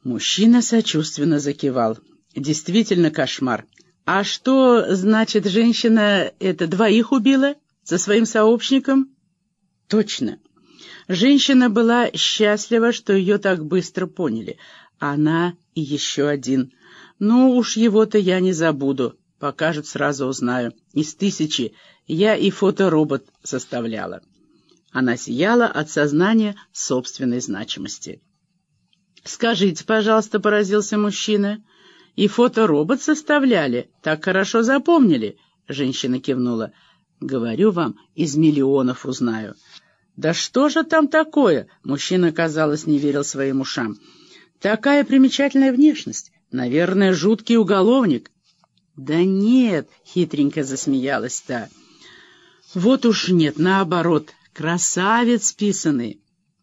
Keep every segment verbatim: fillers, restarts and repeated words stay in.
Мужчина сочувственно закивал. Действительно кошмар. А что, значит, женщина это двоих убила? Со своим сообщником? Точно. Женщина была счастлива, что ее так быстро поняли. Она и еще один. Ну уж его-то я не забуду. Покажут, сразу узнаю. Из тысячи я и фоторобот составляла. Она сияла от сознания собственной значимости. «Скажите, пожалуйста», — поразился мужчина, — «и фоторобот составляли? Так хорошо запомнили?» Женщина кивнула. «Говорю вам, из миллионов узнаю». «Да что же там такое?» Мужчина, казалось, не верил своим ушам. «Такая примечательная внешность. Наверное, жуткий уголовник». «Да нет», — хитренько засмеялась та. «Вот уж нет, наоборот, красавец писаный».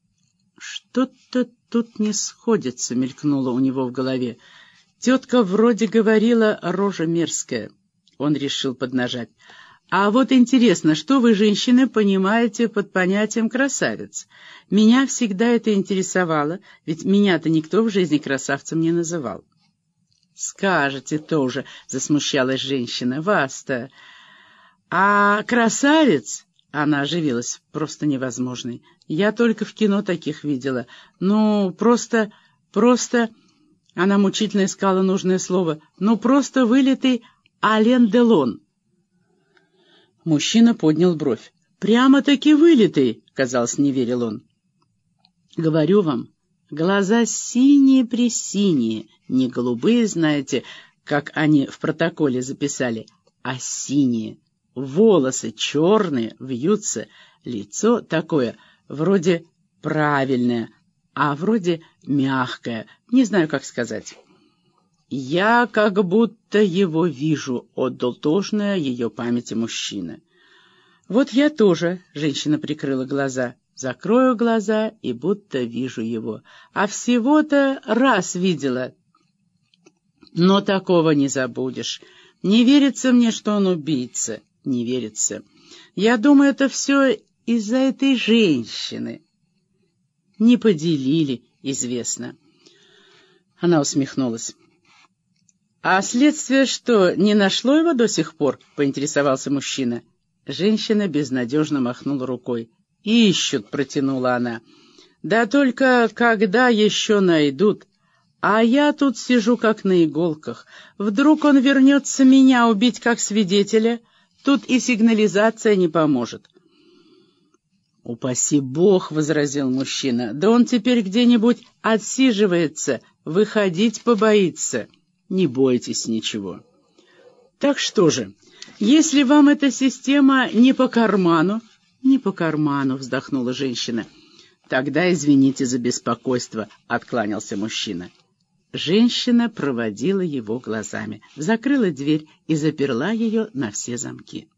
«Что-то тут не сходится», — мелькнуло у него в голове. «Тетка вроде говорила, рожа мерзкая». Он решил поднажать. «А вот интересно, что вы, женщины, понимаете под понятием «красавец»? Меня всегда это интересовало, ведь меня-то никто в жизни красавцем не называл». «Скажете тоже», — засмущалась женщина, — «вас-то». «А красавец?» — она оживилась, просто невозможный. «Я только в кино таких видела. Ну, просто, просто...» Она мучительно искала нужное слово. «Ну, просто вылитый Ален Делон». Мужчина поднял бровь. «Прямо-таки вылитый», — казалось, не верил он. «Говорю вам, глаза синие-пресиние, не голубые, знаете, как они в протоколе записали, а синие. Волосы черные, вьются, лицо такое, вроде правильное, а вроде мягкое, не знаю, как сказать». «Я как будто его вижу», — отдал должное ее памяти мужчина. «Вот я тоже», — женщина прикрыла глаза, — «закрою глаза и будто вижу его. А всего-то раз видела. Но такого не забудешь. Не верится мне, что он убийца. Не верится. Я думаю, это все из-за этой женщины. Не поделили, известно». Она усмехнулась. «А следствие что, не нашло его до сих пор?» — поинтересовался мужчина. Женщина безнадежно махнула рукой. «Ищут», — протянула она. «Да только когда еще найдут? А я тут сижу как на иголках. Вдруг он вернется меня убить как свидетеля? Тут и сигнализация не поможет». «Упаси Бог», — возразил мужчина, — «да он теперь где-нибудь отсиживается, выходить побоится». «Не бойтесь ничего». «Так что же, если вам эта система не по карману...» «Не по карману», — вздохнула женщина. «Тогда извините за беспокойство», — откланялся мужчина. Женщина проводила его глазами, закрыла дверь и заперла ее на все замки.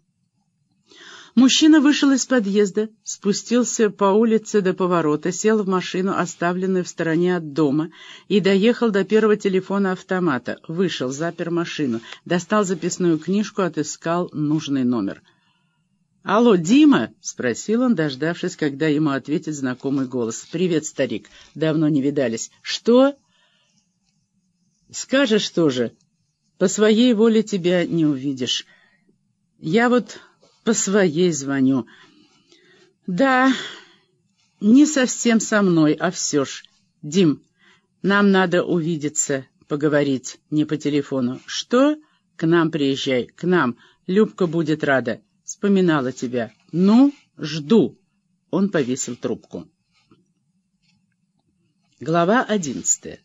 Мужчина вышел из подъезда, спустился по улице до поворота, сел в машину, оставленную в стороне от дома, и доехал до первого телефона-автомата. Вышел, запер машину, достал записную книжку, отыскал нужный номер. «Алло, Дима?» — спросил он, дождавшись, когда ему ответит знакомый голос. «Привет, старик. Давно не видались. Что?» «Скажешь тоже. По своей воле тебя не увидишь. Я вот по своей звоню. Да, не совсем со мной, а все ж. Дим, нам надо увидеться, поговорить, не по телефону. Что? К нам приезжай, к нам. Любка будет рада. Вспоминала тебя. Ну, жду». Он повесил трубку. Глава одиннадцатая.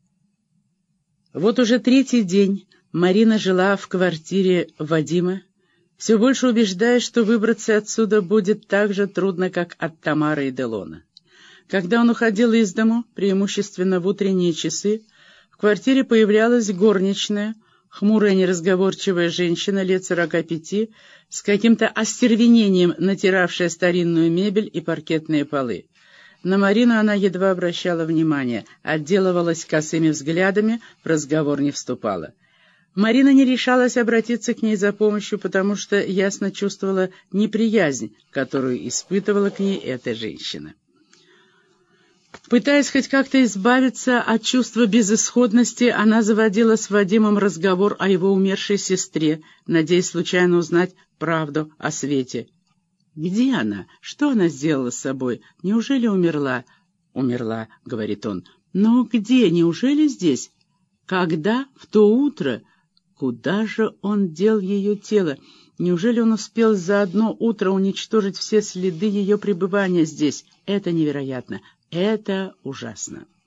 Вот уже третий день Марина жила в квартире Вадима, все больше убеждаясь, что выбраться отсюда будет так же трудно, как от Тамары и Делона. Когда он уходил из дому, преимущественно в утренние часы, в квартире появлялась горничная, хмурая неразговорчивая женщина лет сорока пяти, с каким-то остервенением натиравшая старинную мебель и паркетные полы. На Марину она едва обращала внимание, отделывалась косыми взглядами, в разговор не вступала. Марина не решалась обратиться к ней за помощью, потому что ясно чувствовала неприязнь, которую испытывала к ней эта женщина. Пытаясь хоть как-то избавиться от чувства безысходности, она заводила с Вадимом разговор о его умершей сестре, надеясь случайно узнать правду о Свете. «Где она? Что она сделала с собой? Неужели умерла?» «Умерла», — говорит он. «Но где? Неужели здесь?» «Когда? В то утро?» Куда же он дел ее тело? Неужели он успел за одно утро уничтожить все следы ее пребывания здесь? Это невероятно. Это ужасно.